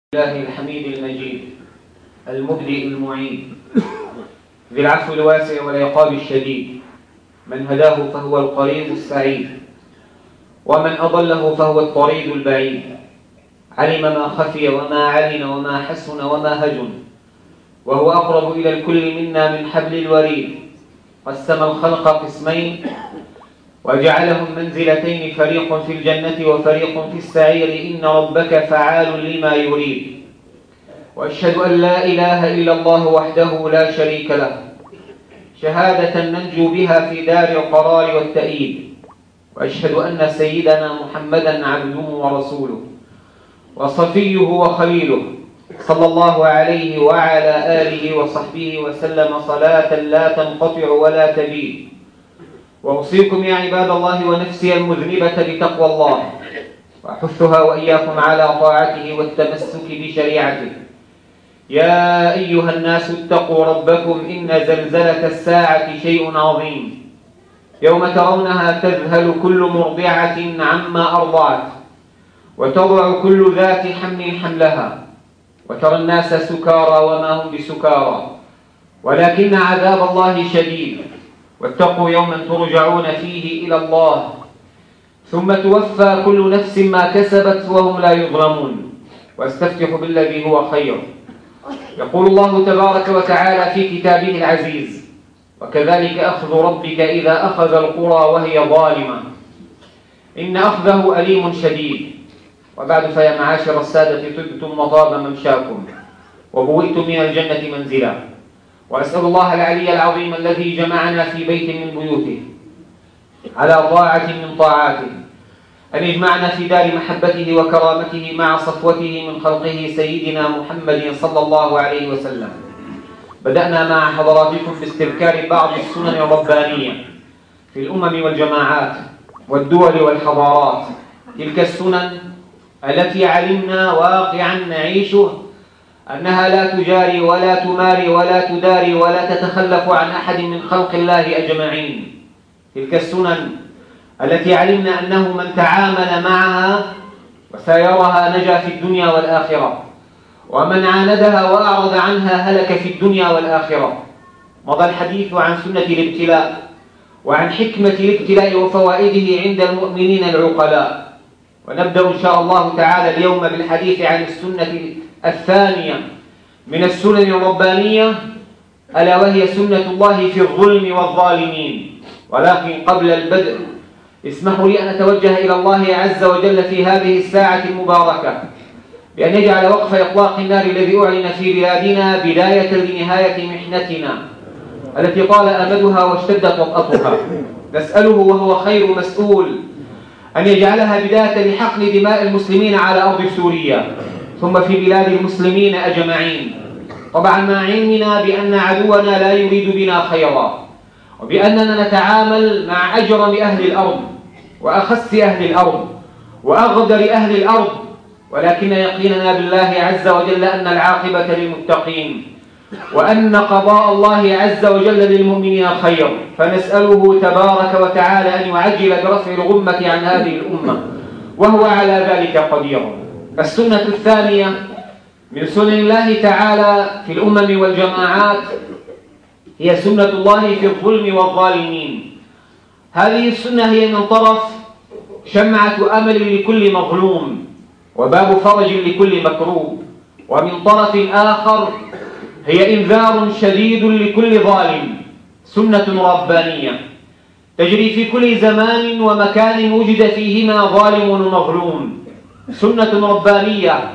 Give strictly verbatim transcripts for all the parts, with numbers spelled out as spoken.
الله الحميد المجيد المبدئ المعيد ذي العفو الواسع والعقاب الشديد، من هداه فهو القريب السعيد، ومن أضله فهو الطريد البعيد. علم ما خفي وما علن وما حسن وما هجن، وهو أقرب إلى الكل منا من حبل الوريد. قسم الخلق قسمين وجعلهم منزلتين، فريق في الجنة وفريق في السعير، إن ربك فعال لما يريد. وأشهد أن لا إله إلا الله وحده لا شريك له، شهادة ننجو بها في دار القرار والتأييد. وأشهد أن سيدنا محمدا عبده ورسوله وصفيه وخليله، صلى الله عليه وعلى آله وصحبه وسلم صلاة لا تنقطع ولا تبيد. وأوصيكم يا عباد الله ونفسي المذنبة بتقوى الله، وأحثها وإياكم على طاعته والتمسك بشريعته. يا أيها الناس اتقوا ربكم، إن زلزلة الساعة شيء عظيم، يوم ترونها تذهل كل مرضعة عما أرضعت، وتضع كل ذات حمل حملها، وترى الناس سكارى وما هم بسكارى، ولكن عذاب الله شديد. واتقوا يوما ترجعون فيه إلى الله، ثم توفى كل نفس ما كسبت وهم لا يظلمون. واستفتح بالذي هو خير. يقول الله تبارك وتعالى في كتابه العزيز: وكذلك أخذ ربك إذا أخذ القرى وهي ظالمة، إن أخذه أليم شديد. وبعد، فيا معاشر السادة، طبتم وطاب ممشاكم وبوئتم من الجنة منزلا. وأسأل الله العلي العظيم الذي جمعنا في بيت من بيوته على طاعة من طاعاته أن يجمعنا في دار محبته وكرامته مع صفوته من خلقه سيدنا محمد صلى الله عليه وسلم. بدأنا مع حضراتكم باستذكار بعض السنن الربانية في الأمم والجماعات والدول والحضارات، تلك السنن التي علمنا واقعا نعيشه أنها لا تجاري ولا تماري ولا تداري ولا تتخلف عن أحد من خلق الله أجمعين. تلك السنن التي علمنا أنه من تعامل معها وسايرها نجا في الدنيا والآخرة، ومن عاندها وأعرض عنها هلك في الدنيا والآخرة. مضى الحديث عن سنة الابتلاء وعن حكمة الابتلاء وفوائده عند المؤمنين العقلاء. ونبدأ إن شاء الله تعالى اليوم بالحديث عن السنة الثانية من السنن الربانية، ألا وهي سنة الله في الظلم والظالمين. ولكن قبل البدء اسمحوا لي أن أتوجه إلى الله عز وجل في هذه الساعة المباركة بأن يجعل وقف إطلاق النار الذي أعلن في بلادنا بداية لنهاية محنتنا التي طال أمدها واشتدت وطأتها. نسأله وهو خير مسؤول أن يجعلها بداية لحقن دماء المسلمين على أرض سوريا ثم في بلاد المسلمين أجمعين، طبعا مع علمنا بأن عدونا لا يريد بنا خيرا، وبأننا نتعامل مع أجرم أهل الأرض وأخس أهل الأرض وأغدر أهل الأرض، ولكن يقيننا بالله عز وجل أن العاقبة للمتقين، وأن قضاء الله عز وجل للمؤمنين خير. فنسأله تبارك وتعالى أن يعجل برفع الغمة عن هذه الأمة، وهو على ذلك قدير. السنة الثانية من سنن الله تعالى في الأمم والجماعات هي سنة الله في الظلم والظالمين. هذه السنة هي من طرف شمعة أمل لكل مظلوم وباب فرج لكل مكروب، ومن طرف آخر هي إنذار شديد لكل ظالم. سنة ربانية تجري في كل زمان ومكان وجد فيهما ظالم ومظلوم. سنة ربانية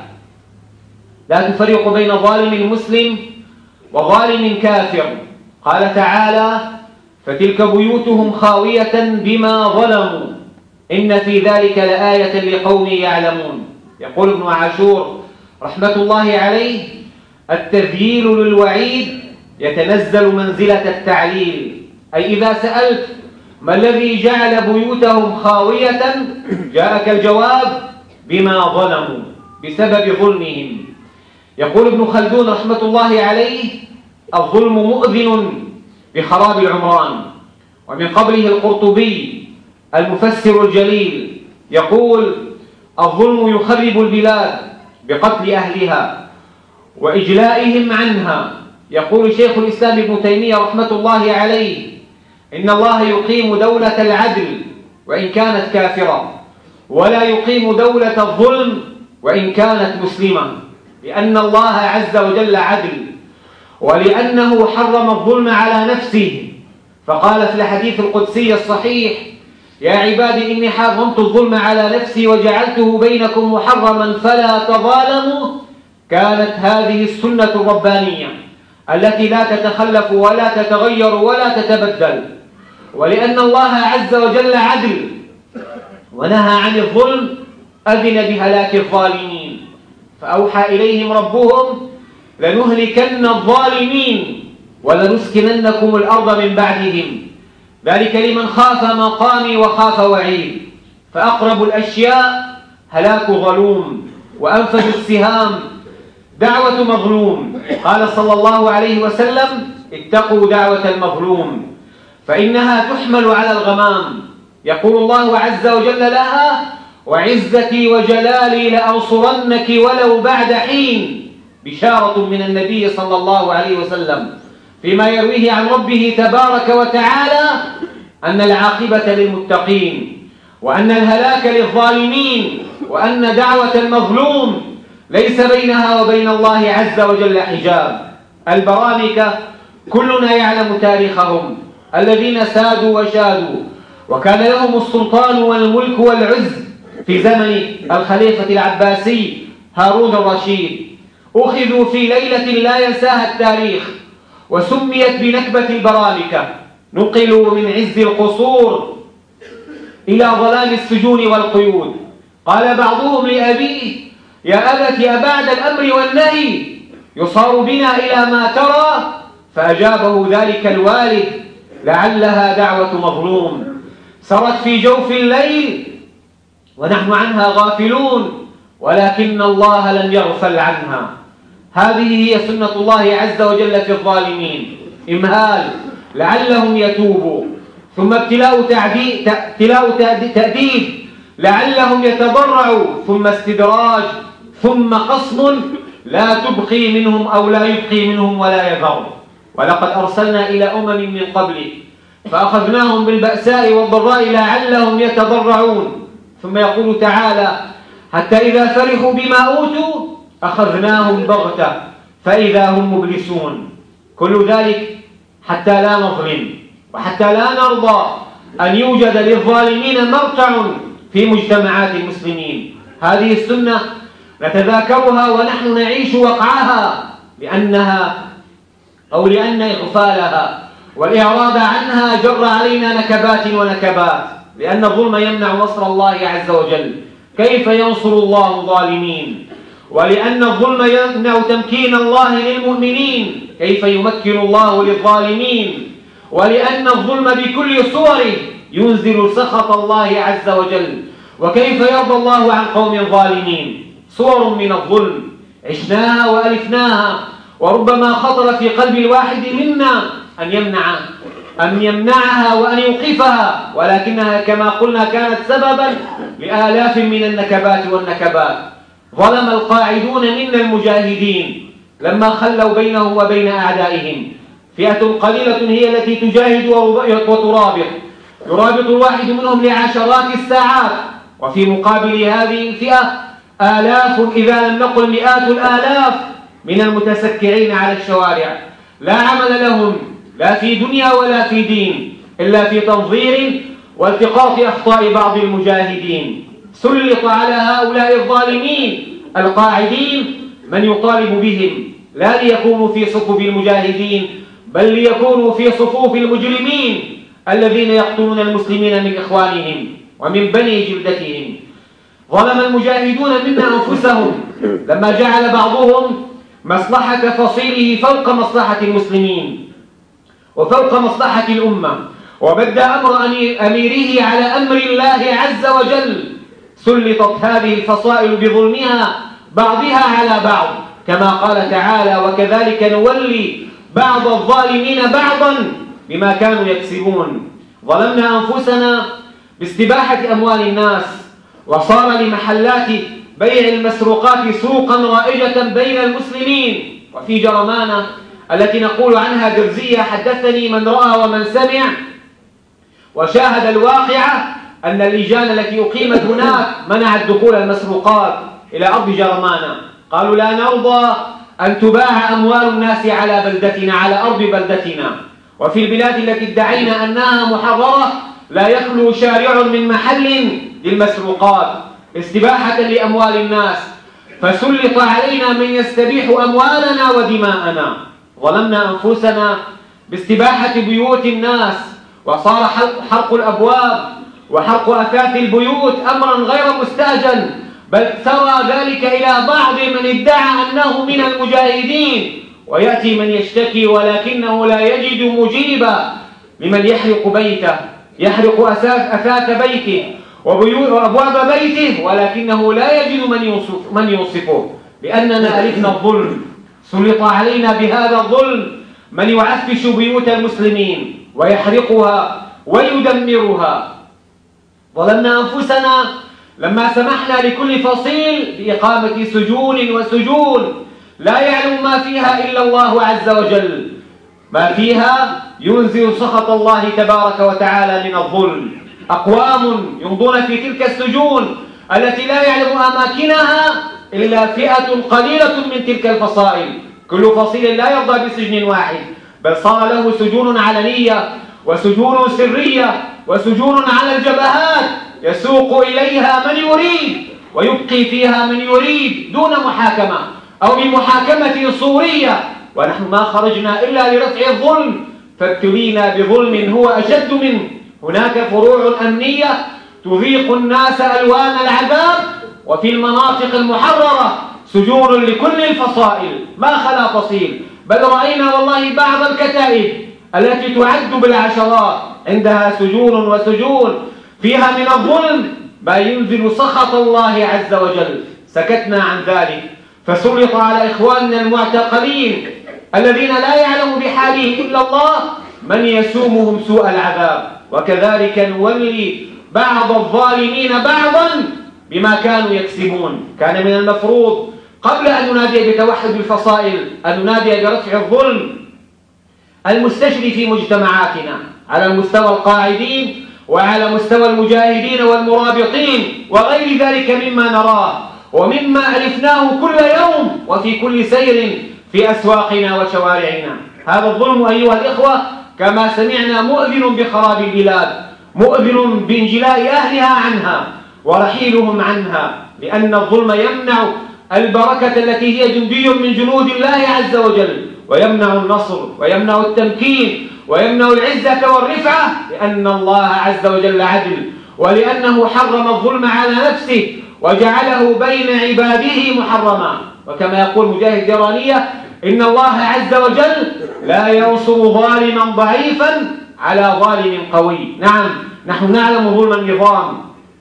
لا تفرق بين ظالم مسلم وظالم كافر. قال تعالى: فتلك بيوتهم خاوية بما ظلموا إن في ذلك لآية لقوم يعلمون. يقول ابن عاشور رحمة الله عليه: التذييل للوعيد يتنزل منزلة التعليل، أي إذا سألت ما الذي جعل بيوتهم خاوية جاءك الجواب: بما ظلموا، بسبب ظلمهم. يقول ابن خلدون رحمة الله عليه: الظلم مؤذن بخراب العمران. ومن قبله القرطبي المفسر الجليل يقول: الظلم يخرب البلاد بقتل أهلها وإجلائهم عنها. يقول شيخ الإسلام ابن تيمية رحمة الله عليه: إن الله يقيم دولة العدل وإن كانت كافرة، ولا يقيم دولة الظلم وإن كانت مسلمة، لأن الله عز وجل عدل، ولأنه حرم الظلم على نفسه، فقال في الحديث القدسي الصحيح: يا عبادي إني حرمت الظلم على نفسي وجعلته بينكم محرما فلا تظالموا. كانت هذه السنة الربانية التي لا تتخلف ولا تتغير ولا تتبدل. ولأن الله عز وجل عدل ونهى عن الظلم أذن بهلاك الظالمين، فأوحى إليهم ربهم: لنهلكن الظالمين ولنسكننكم الأرض من بعدهم، ذلك لمن خاف مقامي وخاف وعيد. فأقرب الأشياء هلاك ظلوم، وأنفذ السهام دعوة مظلوم. قال صلى الله عليه وسلم: اتقوا دعوة المظلوم فإنها تحمل على الغمام. يقول الله عز وجل لها: وعزتي وجلالي لأنصرنك ولو بعد حين. بشارة من النبي صلى الله عليه وسلم فيما يرويه عن ربه تبارك وتعالى أن العاقبة للمتقين، وأن الهلاك للظالمين، وأن دعوة المظلوم ليس بينها وبين الله عز وجل حجاب. البرامكة كلنا يعلم تاريخهم، الذين سادوا وشادوا وكان لهم السلطان والملك والعز في زمن الخليفة العباسي هارون الرشيد. أخذوا في ليلة لا ينساها التاريخ وسميت بنكبة البرامكة. نقلوا من عز القصور إلى ظلام السجون والقيود. قال بعضهم لأبيه: يا أبت أبعد الأمر والنهي يصار بنا إلى ما ترى؟ فأجابه ذلك الوالد: لعلها دعوة مظلوم سرت في جوف الليل ونحن عنها غافلون، ولكن الله لم يغفل عنها. هذه هي سنة الله عز وجل في الظالمين: إمهال لعلهم يتوبوا، ثم ابتلاء تأديب لعلهم يتضرعوا، ثم استدراج، ثم قصم لا تبقي منهم أو لا يبقي منهم ولا يذر. ولقد أرسلنا إلى أمم من قبلك فأخذناهم بالبأساء والضراء لعلهم يتضرعون. ثم يقول تعالى: حتى إذا فرحوا بما أوتوا أخذناهم بغتة فإذا هم مبلسون. كل ذلك حتى لا نظلم وحتى لا نرضى أن يوجد للظالمين مرتع في مجتمعات المسلمين. هذه السنة نتذاكرها ونحن نعيش وقعها، لأنها أو لأن إغفالها والإعراض عنها جر علينا نكبات ونكبات، لأن الظلم يمنع نصر الله عز وجل، كيف ينصر الله الظالمين؟ ولأن الظلم يمنع تمكين الله للمؤمنين، كيف يمكن الله للظالمين؟ ولأن الظلم بكل صوره ينزل سخط الله عز وجل، وكيف يرضى الله عن قوم ظالمين؟ صور من الظلم عشناها وألفناها، وربما خطر في قلب الواحد منا أن يمنع أن يمنعها وأن يوقفها، ولكنها كما قلنا كانت سببا لآلاف من النكبات والنكبات. ظلم القاعدون منا المجاهدين لما خلوا بينهم وبين أعدائهم. فئة قليلة هي التي تجاهد وترابط، يرابط الواحد منهم لعشرات الساعات، وفي مقابل هذه الفئة آلاف إذا لم نقل مئات الآلاف من المتسكعين على الشوارع، لا عمل لهم لا في دنيا ولا في دين إلا في تنظير والتقاط أخطاء بعض المجاهدين. سلط على هؤلاء الظالمين القاعدين من يطالب بهم لا ليكونوا في صفوف المجاهدين، بل ليكونوا في صفوف المجرمين الذين يقتلون المسلمين من إخوانهم ومن بني جلدتهم. ظلم المجاهدون منا أنفسهم لما جعل بعضهم مصلحة فصيله فوق مصلحة المسلمين وفوق مصلحة الأمة، وبدأ أمر أميره على أمر الله عز وجل. سلطت هذه الفصائل بظلمها بعضها على بعض، كما قال تعالى: وكذلك نولي بعض الظالمين بعضا بما كانوا يكسبون. ظلمنا أنفسنا باستباحة أموال الناس، وصار لمحلات بيع المسروقات سوقا رائجة بين المسلمين. وفي جرمانة التي نقول عنها درزية حدثني من رأى ومن سمع وشاهد الواقعة أن اللجان التي أقيمت هناك منعت دخول المسروقات إلى أرض جرمانة. قالوا لا نرضى أن تباع أموال الناس على بلدتنا، على أرض بلدتنا. وفي البلاد التي ادعينا أنها محررة لا يخلو شارع من محل للمسروقات استباحة لأموال الناس، فسلط علينا من يستبيح أموالنا ودماءنا. ظلمنا أنفسنا باستباحة بيوت الناس، وصار حرق الأبواب وحرق أثاث البيوت أمرا غير مستأجل، بل ترى ذلك إلى بعض من ادعى أنه من المجاهدين، ويأتي من يشتكي ولكنه لا يجد مجيبا لمن يحرق بيته، يحرق أثاث بيته وأبواب بيته، ولكنه لا يجد من يوصف من يوصفه، لأننا ألفنا الظلم. سلط علينا بهذا الظلم من يعفش بيوت المسلمين ويحرقها ويدمرها. ظلمنا أنفسنا لما سمحنا لكل فصيل بإقامة سجون وسجون لا يعلم ما فيها إلا الله عز وجل، ما فيها ينزل سخط الله تبارك وتعالى من الظلم. أقوام يمضون في تلك السجون التي لا يعلم أماكنها إلا فئة قليلة من تلك الفصائل. كل فصيل لا يرضى بسجن واحد، بل صار له سجون علنية وسجون سرية وسجون على الجبهات يسوق إليها من يريد ويبقي فيها من يريد دون محاكمة أو بمحاكمة صورية. ونحن ما خرجنا إلا لرفع الظلم، فابتلينا بظلم هو أشد منه. هناك فروع أمنية تذيق الناس ألوان العذاب، وفي المناطق المحررة سجون لكل الفصائل ما خلا فصيل. بل رأينا والله بعض الكتائب التي تعد بالعشرات عندها سجون وسجون فيها من الظلم ما ينزل سخط الله عز وجل. سكتنا عن ذلك، فسلط على إخواننا المعتقلين الذين لا يعلم بحالهم إلا الله من يسومهم سوء العذاب. وكذلك نولي بعض الظالمين بعضا بما كانوا يكسبون. كان من المفروض قبل أن ننادي بتوحد الفصائل أن ننادي برفع الظلم المستشري في مجتمعاتنا على مستوى القاعدين وعلى مستوى المجاهدين والمرابطين وغير ذلك مما نراه ومما ألفناه كل يوم وفي كل سير في أسواقنا وشوارعنا. هذا الظلم أيها الإخوة كما سمعنا مؤذن بخراب البلاد، مؤذن بانجلاء أهلها عنها ورحيلهم عنها، لأن الظلم يمنع البركة التي هي جندي من جنود الله عز وجل، ويمنع النصر ويمنع التمكين ويمنع العزة والرفعة، لأن الله عز وجل عدل، ولأنه حرم الظلم على نفسه وجعله بين عباده محرما. وكما يقول مجاهد درانية: إن الله عز وجل لا ينصر ظالما ضعيفا على ظالم قوي. نعم، نحن نعلم ظلم النظام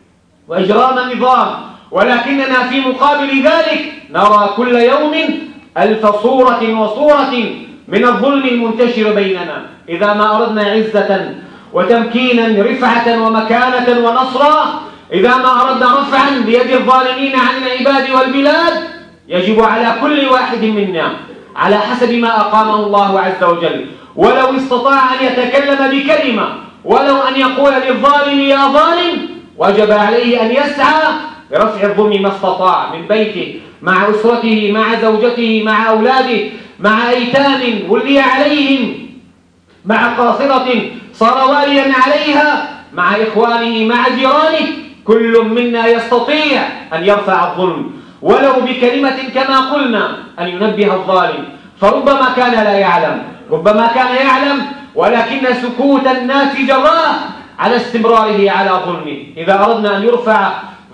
وإجرام النظام، ولكننا في مقابل ذلك نرى كل يوم ألف صورة وصورة من الظلم المنتشر بيننا. إذا ما أردنا عزة وتمكينا رفعة ومكانة ونصرا، إذا ما أردنا رفعا بيد الظالمين عن العباد والبلاد، يجب على كل واحد منا على حسب ما أقامه الله عز وجل، ولو استطاع أن يتكلم بكلمة، ولو أن يقول للظالم يا ظالم، وجب عليه أن يسعى لرفع الظلم ما استطاع من بيته، مع أسرته، مع زوجته، مع أولاده، مع أيتام ولي عليهم، مع قاصرة صار واليا عليها، مع إخوانه، مع جيرانه. كل منا يستطيع أن يرفع الظلم ولو بكلمة كما قلنا، أن ينبه الظالم، فربما كان لا يعلم، ربما كان يعلم، ولكن سكوت الناس جراه على استمراره على ظلمه. إذا أردنا أن يرفع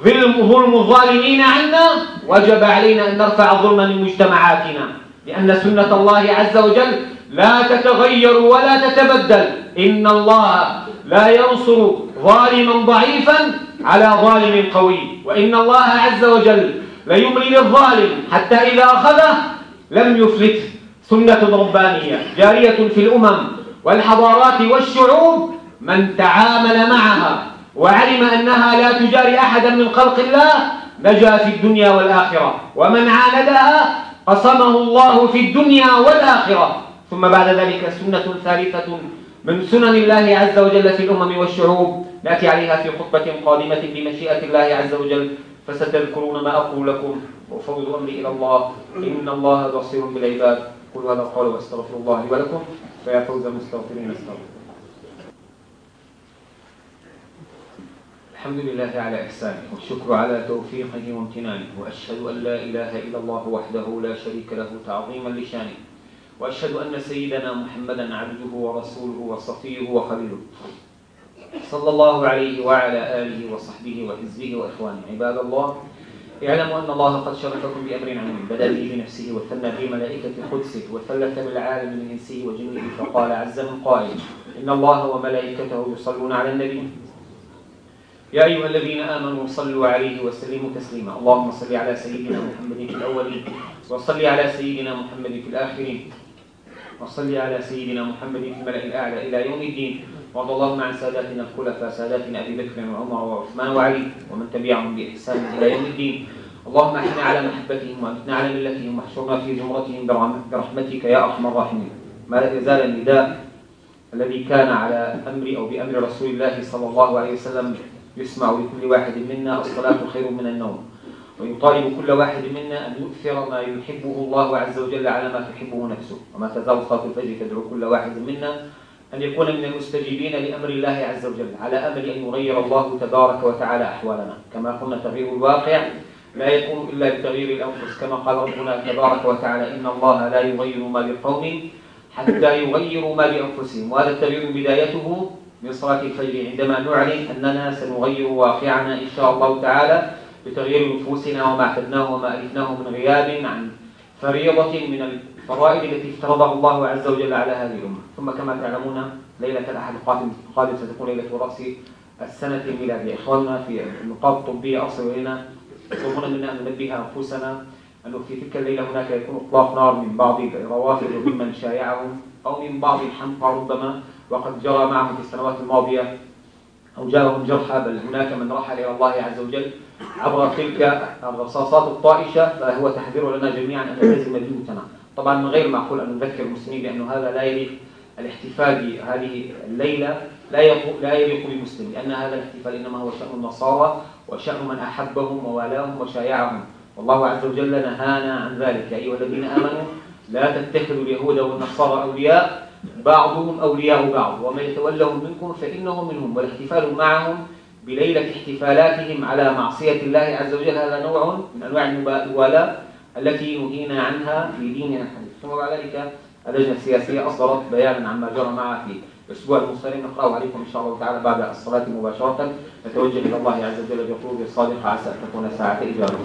ظلم الظالمين عنا، وجب علينا أن نرفع الظلم من مجتمعاتنا، لأن سنة الله عز وجل لا تتغير ولا تتبدل. إن الله لا ينصر ظالما ضعيفا على ظالم قوي، وإن الله عز وجل ليملي للظالم حتى إذا أخذه لم يفلته. سنة ربانية جارية في الأمم والحضارات والشعوب، من تعامل معها وعلم أنها لا تجاري أحدا من خلق الله نجا في الدنيا والآخرة، ومن عاندها قصمه الله في الدنيا والآخرة. ثم بعد ذلك سنة ثالثة من سنن الله عز وجل في الأمم والشعوب نأتي عليها في خطبة قادمة بمشيئة الله عز وجل، فستذكرون ما أقول لكم وأفوض أمري إلى الله، إن الله بصير بالعباد. قولوا هذا القول وأستغفر الله لي ولكم، فيا فوز المستغفرين استغفر. الحمد لله على إحسانه، والشكر على توفيقه وامتنانه، وأشهد أن لا إله إلا الله وحده لا شريك له تعظيما لشانه، وأشهد أن سيدنا محمدا عبده ورسوله وصفيه وخليله، صلى الله عليه وعلى آله وصحبه وحزبه وإخوانه. عباد الله، اعلموا أن الله قد شرفكم بأمر عظيم بدأ به بنفسه وثنى به ملائكة قدسه وثلث بالعالم من إنسه وجنه، فقال عز من قائل: إن الله وملائكته يصلون على النبي يا أيها الذين آمنوا صلوا عليه وسلموا تسليما. اللهم صل على سيدنا محمد في الأولين، وصل على سيدنا محمد في الآخرين، وصل على سيدنا محمد في الملأ الأعلى إلى يوم الدين. وارض اللهم عن ساداتنا الخلفاء ساداتنا أبي بكر وعمر وعثمان وعلي ومن تبعهم بإحسان إلى يوم الدين. اللهم احنا على محبتهم وامتنا على ملتهم واحشرنا في زمرتهم برحمتك يا أرحم الراحمين. ما لا يزال النداء الذي كان على أمر أو بأمر رسول الله صلى الله عليه وسلم يسمع لكل واحد منا: الصلاة خير من النوم. ويطالب كل واحد منا أن يؤثر ما يحبه الله عز وجل على ما تحبه نفسه. وما تزال صلاة الفجر تدعو كل واحد منا أن يكون من المستجيبين لأمر الله عز وجل، على أمل أن يغير الله تبارك وتعالى أحوالنا. كما قلنا تغيير الواقع لا يكون إلا بتغيير الأنفس، كما قال ربنا تبارك وتعالى: إن الله لا يغير ما بقوم حتى يغيروا ما بأنفسهم. وهذا التغيير بدايته من صلاة الفجر، عندما نعلن أننا سنغير واقعنا إن شاء الله تعالى بتغيير نفوسنا وما اعتدناه وما ألفناه من غياب عن فريضة من الفرائض التي افترضها الله عز وجل على هذه الأمة. ثم كما تعلمون ليلة الأحد القادم ستكون ليلة رأس السنة الميلادية. إخواننا في النقاط الطبية أرسلوا إلينا يطلبون منا أن ننبه أنفسنا أنه في تلك الليلة هناك يكون إطلاق نار من بعض الروافد ممن شايعهم أو من بعض الحمقى ربما، وقد جرى معهم في السنوات الماضية أو جاءهم جرحى، بل هناك من رحل إلى الله عز وجل عبر تلك الرصاصات الطائشة. فهو تحذير لنا جميعا أن نلتزم بيوتنا. طبعا من غير معقول أن نذكر المسلمين بأن هذا لا يليق، الاحتفال بهذه الليلة لا يليق بمسلم، لأن هذا الاحتفال إنما هو شأن النصارى وشأن من أحبهم ووالاهم وشايعهم، والله عز وجل نهانا عن ذلك. يا أيها الذين آمنوا لا تتخذوا اليهود والنصارى أولياء بعضهم أولياء بعض ومن يتولهم منكم فإنهم منهم. والاحتفال معهم بليلة احتفالاتهم على معصية الله عز وجل هذا نوع من أنواع الموالاة التي نهينا عنها في ديننا الحديث. ثم بعد ذلك اللجنة السياسية أصدرت بيانا عما جرى معها في الأسبوع المنصرم، نقرأه عليكم إن شاء الله تعالى بعد الصلاة مباشرة. نتوجه إلى الله عز وجل بقلوب صادقة عسى أن تكون ساعة إجابة.